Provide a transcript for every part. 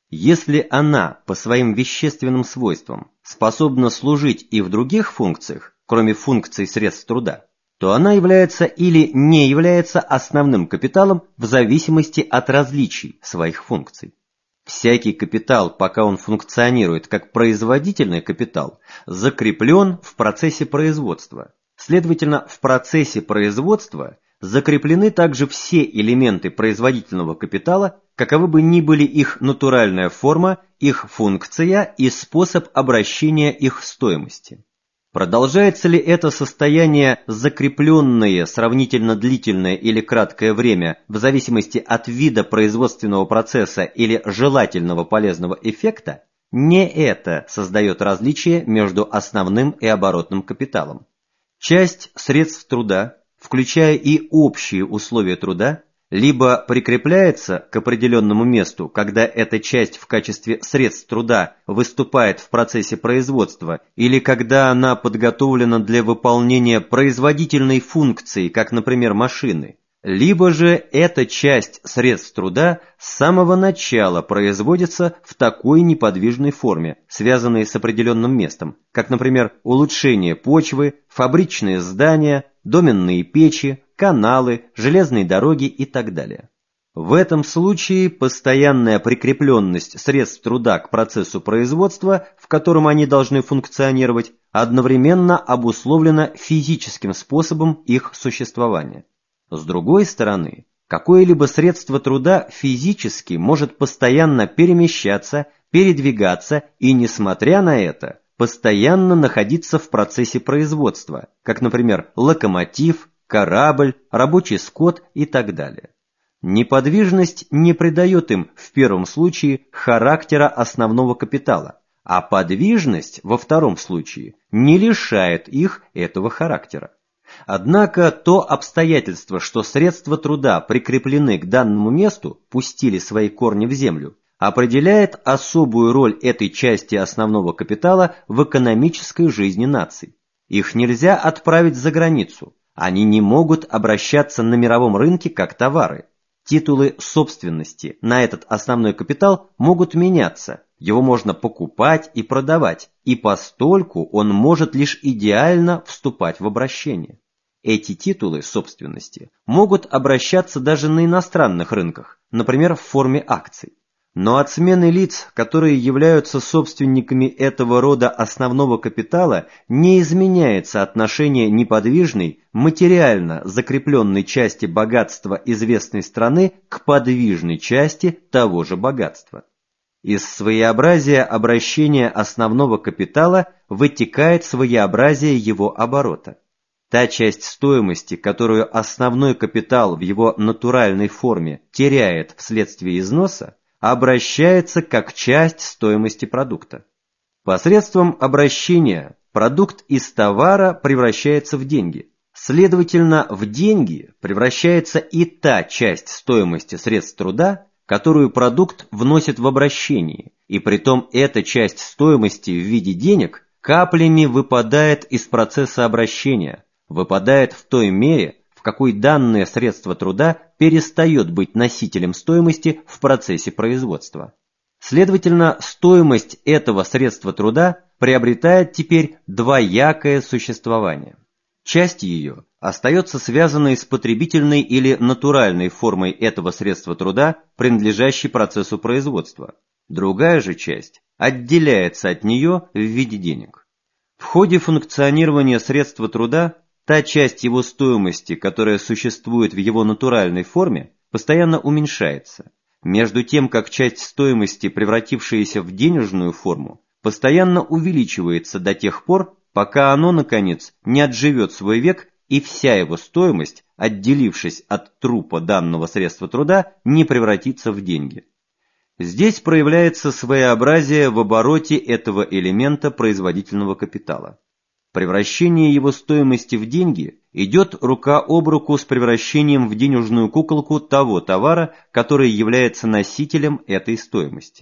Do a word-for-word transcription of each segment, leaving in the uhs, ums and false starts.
Если она по своим вещественным свойствам способна служить и в других функциях, кроме функций средств труда, то она является или не является основным капиталом в зависимости от различий своих функций. Всякий капитал, пока он функционирует как производительный капитал, закреплен в процессе производства. Следовательно, в процессе производства закреплены также все элементы производительного капитала, каковы бы ни были их натуральная форма, их функция и способ обращения их стоимости. Продолжается ли это состояние закрепленное сравнительно длительное или краткое время в зависимости от вида производственного процесса или желательного полезного эффекта, не это создает различие между основным и оборотным капиталом. Часть средств труда, включая и общие условия труда, либо прикрепляется к определенному месту, когда эта часть в качестве средств труда выступает в процессе производства, или когда она подготовлена для выполнения производительной функции, как, например, машины, либо же эта часть средств труда с самого начала производится в такой неподвижной форме, связанной с определенным местом, как, например, улучшение почвы, фабричные здания, доменные печи, каналы, железные дороги и так далее. В этом случае постоянная прикрепленность средств труда к процессу производства, в котором они должны функционировать, одновременно обусловлена физическим способом их существования. С другой стороны, какое-либо средство труда физически может постоянно перемещаться, передвигаться и, несмотря на это, постоянно находиться в процессе производства, как, например, локомотив, корабль, рабочий скот и так далее. Неподвижность не придает им в первом случае характера основного капитала, а подвижность во втором случае не лишает их этого характера. Однако то обстоятельство, что средства труда прикреплены к данному месту, пустили свои корни в землю, определяет особую роль этой части основного капитала в экономической жизни наций. Их нельзя отправить за границу, они не могут обращаться на мировом рынке как товары. Титулы собственности на этот основной капитал могут меняться, его можно покупать и продавать, и постольку он может лишь идеально вступать в обращение. Эти титулы собственности могут обращаться даже на иностранных рынках, например, в форме акций. Но от смены лиц, которые являются собственниками этого рода основного капитала, не изменяется отношение неподвижной, материально закрепленной части богатства известной страны к подвижной части того же богатства. Из своеобразия обращения основного капитала вытекает своеобразие его оборота. Та часть стоимости, которую основной капитал в его натуральной форме теряет вследствие износа, обращается как часть стоимости продукта. Посредством обращения продукт из товара превращается в деньги. Следовательно, в деньги превращается и та часть стоимости средств труда, которую продукт вносит в обращение, и притом эта часть стоимости в виде денег каплями выпадает из процесса обращения, выпадает в той мере, в какой данное средство труда перестает быть носителем стоимости в процессе производства. Следовательно, стоимость этого средства труда приобретает теперь двоякое существование. Часть ее остается связанной с потребительной или натуральной формой этого средства труда, принадлежащей процессу производства. Другая же часть отделяется от нее в виде денег. В ходе функционирования средства труда та часть его стоимости, которая существует в его натуральной форме, постоянно уменьшается, между тем как часть стоимости, превратившаяся в денежную форму, постоянно увеличивается до тех пор, пока оно, наконец, не отживет свой век и вся его стоимость, отделившись от трупа данного средства труда, не превратится в деньги. Здесь проявляется своеобразие в обороте этого элемента производительного капитала. Превращение его стоимости в деньги идет рука об руку с превращением в денежную куколку того товара, который является носителем этой стоимости.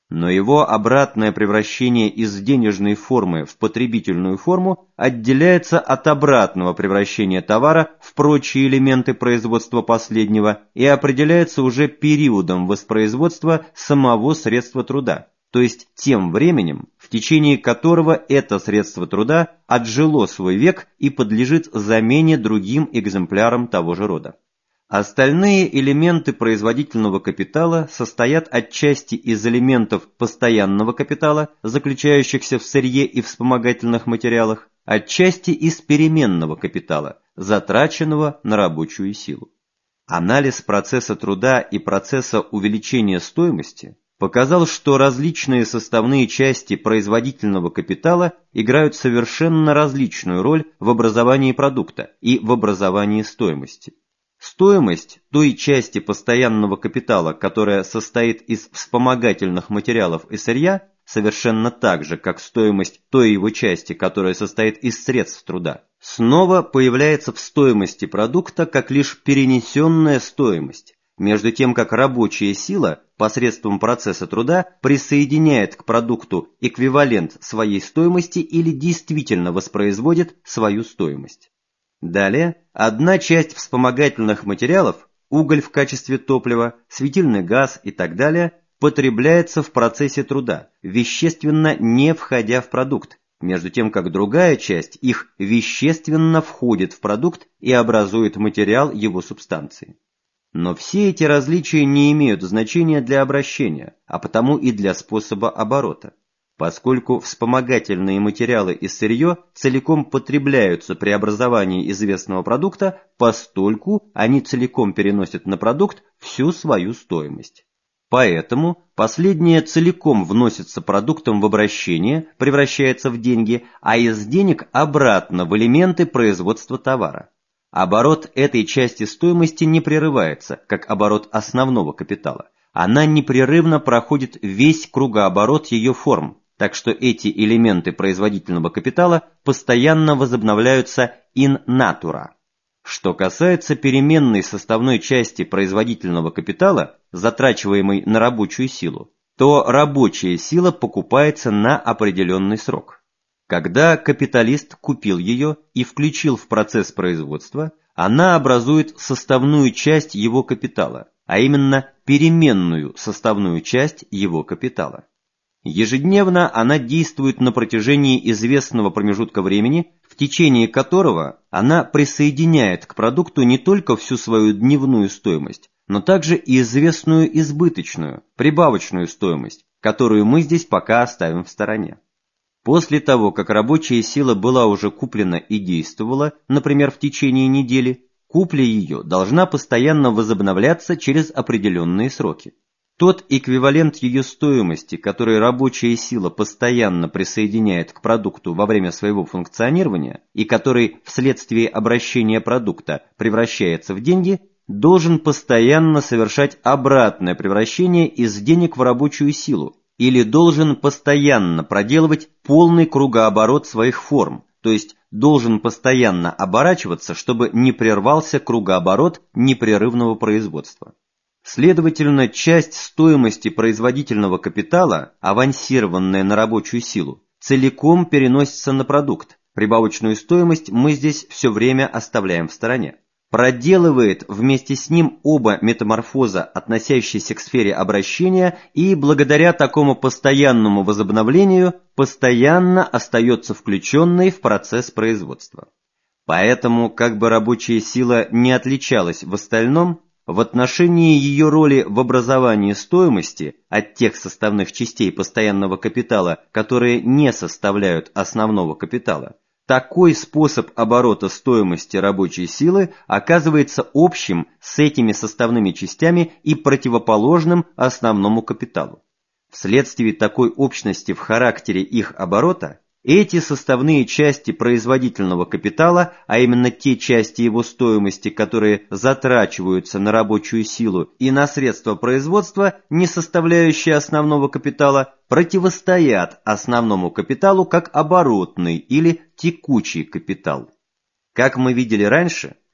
Но его обратное превращение из денежной формы в потребительную форму отделяется от обратного превращения товара в прочие элементы производства последнего и определяется уже периодом воспроизводства самого средства труда, то есть тем временем, в течение которого это средство труда отжило свой век и подлежит замене другим экземплярам того же рода. Остальные элементы производительного капитала состоят отчасти из элементов постоянного капитала, заключающихся в сырье и вспомогательных материалах, отчасти из переменного капитала, затраченного на рабочую силу. Анализ процесса труда и процесса увеличения стоимости показал, что различные составные части производительного капитала играют совершенно различную роль в образовании продукта и в образовании стоимости. Стоимость той части постоянного капитала, которая состоит из вспомогательных материалов и сырья, совершенно так же, как стоимость той его части, которая состоит из средств труда, снова появляется в стоимости продукта как лишь перенесенная стоимость, между тем как рабочая сила посредством процесса труда присоединяет к продукту эквивалент своей стоимости или действительно воспроизводит свою стоимость. Далее, одна часть вспомогательных материалов, уголь в качестве топлива, светильный газ и так далее, потребляется в процессе труда, вещественно не входя в продукт, между тем как другая часть их вещественно входит в продукт и образует материал его субстанции. Но все эти различия не имеют значения для обращения, а потому и для способа оборота. Поскольку вспомогательные материалы и сырье целиком потребляются при образовании известного продукта, постольку они целиком переносят на продукт всю свою стоимость. Поэтому последнее целиком вносится продуктом в обращение, превращается в деньги, а из денег обратно в элементы производства товара. Оборот этой части стоимости не прерывается, как оборот основного капитала. Она непрерывно проходит весь кругооборот ее форм, так что эти элементы производительного капитала постоянно возобновляются in natura. Что касается переменной составной части производительного капитала, затрачиваемой на рабочую силу, то рабочая сила покупается на определенный срок. Когда капиталист купил ее и включил в процесс производства, она образует составную часть его капитала, а именно переменную составную часть его капитала. Ежедневно она действует на протяжении известного промежутка времени, в течение которого она присоединяет к продукту не только всю свою дневную стоимость, но также и известную избыточную, прибавочную стоимость, которую мы здесь пока оставим в стороне. После того, как рабочая сила была уже куплена и действовала, например, в течение недели, купля ее должна постоянно возобновляться через определенные сроки. Тот эквивалент ее стоимости, который рабочая сила постоянно присоединяет к продукту во время своего функционирования и который вследствие обращения продукта превращается в деньги, должен постоянно совершать обратное превращение из денег в рабочую силу или должен постоянно проделывать полный кругооборот своих форм, то есть должен постоянно оборачиваться, чтобы не прервался кругооборот непрерывного производства. Следовательно, часть стоимости производительного капитала, авансированная на рабочую силу, целиком переносится на продукт. Прибавочную стоимость мы здесь все время оставляем в стороне. Проделывает вместе с ним оба метаморфоза, относящиеся к сфере обращения, и благодаря такому постоянному возобновлению постоянно остается включенной в процесс производства. Поэтому, как бы рабочая сила не отличалась в остальном, в отношении ее роли в образовании стоимости от тех составных частей постоянного капитала, которые не составляют основного капитала, такой способ оборота стоимости рабочей силы оказывается общим с этими составными частями и противоположным основному капиталу. Вследствие такой общности в характере их оборота, эти составные части производительного капитала, а именно те части его стоимости, которые затрачиваются на рабочую силу и на средства производства, не составляющие основного капитала, противостоят основному капиталу как оборотный или текучий капитал. Как мы видели раньше,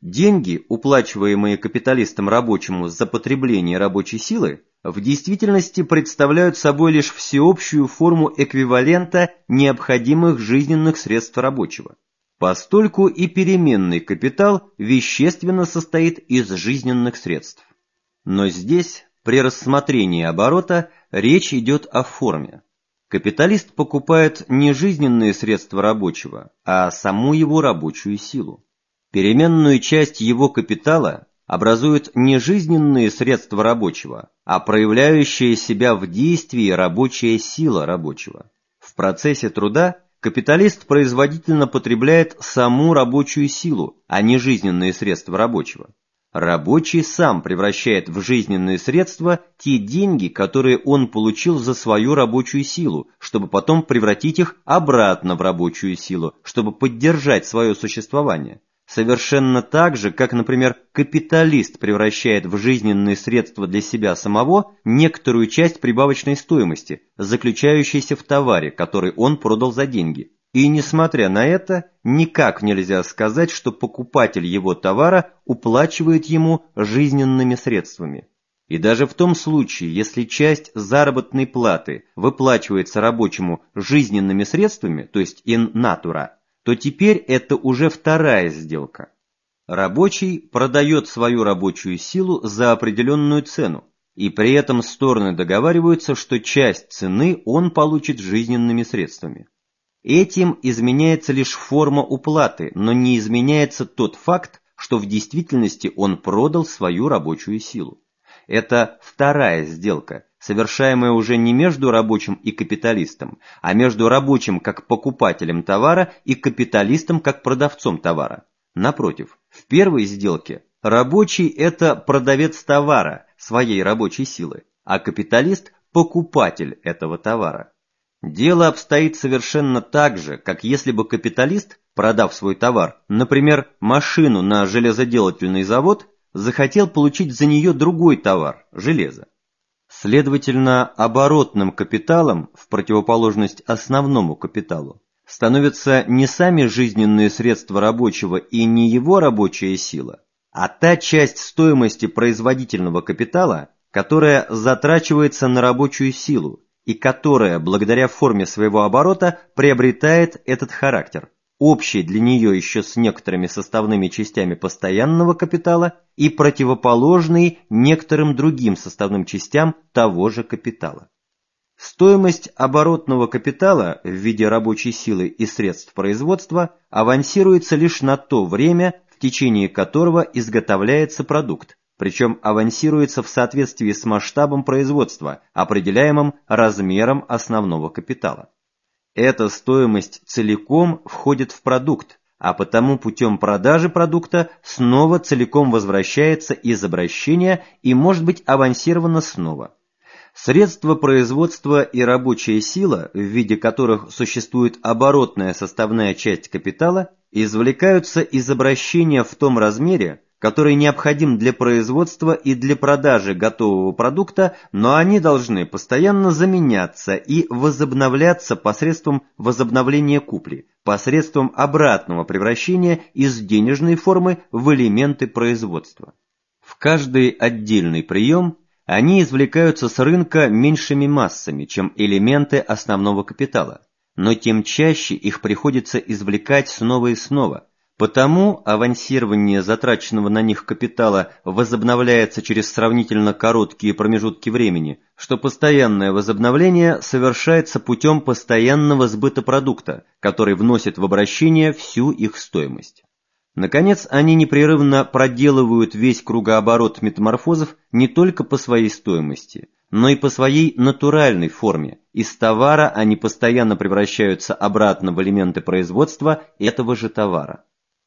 Деньги, уплачиваемые капиталистом рабочему за потребление рабочей силы, в действительности представляют собой лишь всеобщую форму эквивалента необходимых жизненных средств рабочего. Постольку и переменный капитал вещественно состоит из жизненных средств. Но здесь, при рассмотрении оборота, речь идет о форме. Капиталист покупает не жизненные средства рабочего, а саму его рабочую силу. Переменную часть его капитала образуют не жизненные средства рабочего, а проявляющая себя в действии рабочая сила рабочего. В процессе труда капиталист производительно потребляет саму рабочую силу, а не жизненные средства рабочего. Рабочий сам превращает в жизненные средства те деньги, которые он получил за свою рабочую силу, чтобы потом превратить их обратно в рабочую силу, чтобы поддержать свое существование. Совершенно так же, как, например, капиталист превращает в жизненные средства для себя самого некоторую часть прибавочной стоимости, заключающейся в товаре, который он продал за деньги. И, несмотря на это, никак нельзя сказать, что покупатель его товара уплачивает ему жизненными средствами. И даже в том случае, если часть заработной платы выплачивается рабочему жизненными средствами, то есть in natura, то теперь это уже вторая сделка. Рабочий продает свою рабочую силу за определенную цену, и при этом стороны договариваются, что часть цены он получит жизненными средствами. Этим изменяется лишь форма уплаты, но не изменяется тот факт, что в действительности он продал свою рабочую силу. Это вторая сделка, совершаемая уже не между рабочим и капиталистом, а между рабочим как покупателем товара и капиталистом как продавцом товара. Напротив, в первой сделке рабочий – это продавец товара, своей рабочей силы, а капиталист – покупатель этого товара. Дело обстоит совершенно так же, как если бы капиталист, продав свой товар, например, машину на железоделательный завод, захотел получить за нее другой товар – железо. Следовательно, оборотным капиталом, в противоположность основному капиталу, становятся не сами жизненные средства рабочего и не его рабочая сила, а та часть стоимости производительного капитала, которая затрачивается на рабочую силу и которая, благодаря форме своего оборота, приобретает этот характер, общий для нее еще с некоторыми составными частями постоянного капитала и противоположный некоторым другим составным частям того же капитала. Стоимость оборотного капитала в виде рабочей силы и средств производства авансируется лишь на то время, в течение которого изготовляется продукт, причем авансируется в соответствии с масштабом производства, определяемым размером основного капитала. Эта стоимость целиком входит в продукт, а потому путем продажи продукта снова целиком возвращается из обращения и может быть авансирована снова. Средства производства и рабочая сила, в виде которых существует оборотная составная часть капитала, извлекаются из обращения в том размере, который необходим для производства и для продажи готового продукта, но они должны постоянно заменяться и возобновляться посредством возобновления купли, посредством обратного превращения из денежной формы в элементы производства. В каждый отдельный прием они извлекаются с рынка меньшими массами, чем элементы основного капитала, но тем чаще их приходится извлекать снова и снова. Потому авансирование затраченного на них капитала возобновляется через сравнительно короткие промежутки времени, что постоянное возобновление совершается путем постоянного сбыта продукта, который вносит в обращение всю их стоимость. Наконец, они непрерывно проделывают весь кругооборот метаморфозов не только по своей стоимости, но и по своей натуральной форме. Из товара они постоянно превращаются обратно в элементы производства этого же товара.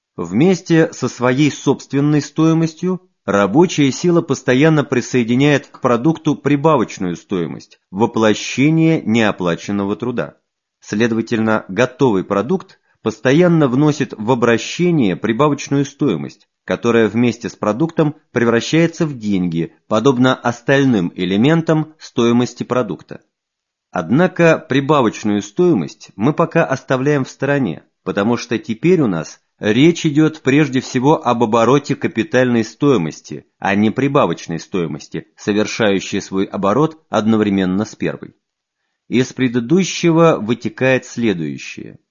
Вместе со своей собственной стоимостью рабочая сила постоянно присоединяет к продукту прибавочную стоимость, воплощение неоплаченного труда. Следовательно, готовый продукт постоянно вносит в обращение прибавочную стоимость, которая вместе с продуктом превращается в деньги, подобно остальным элементам стоимости продукта. Однако прибавочную стоимость мы пока оставляем в стороне, потому что теперь у нас Речь идет прежде всего об обороте капитальной стоимости, а не прибавочной стоимости, совершающей свой оборот одновременно с первой. Из предыдущего вытекает следующее.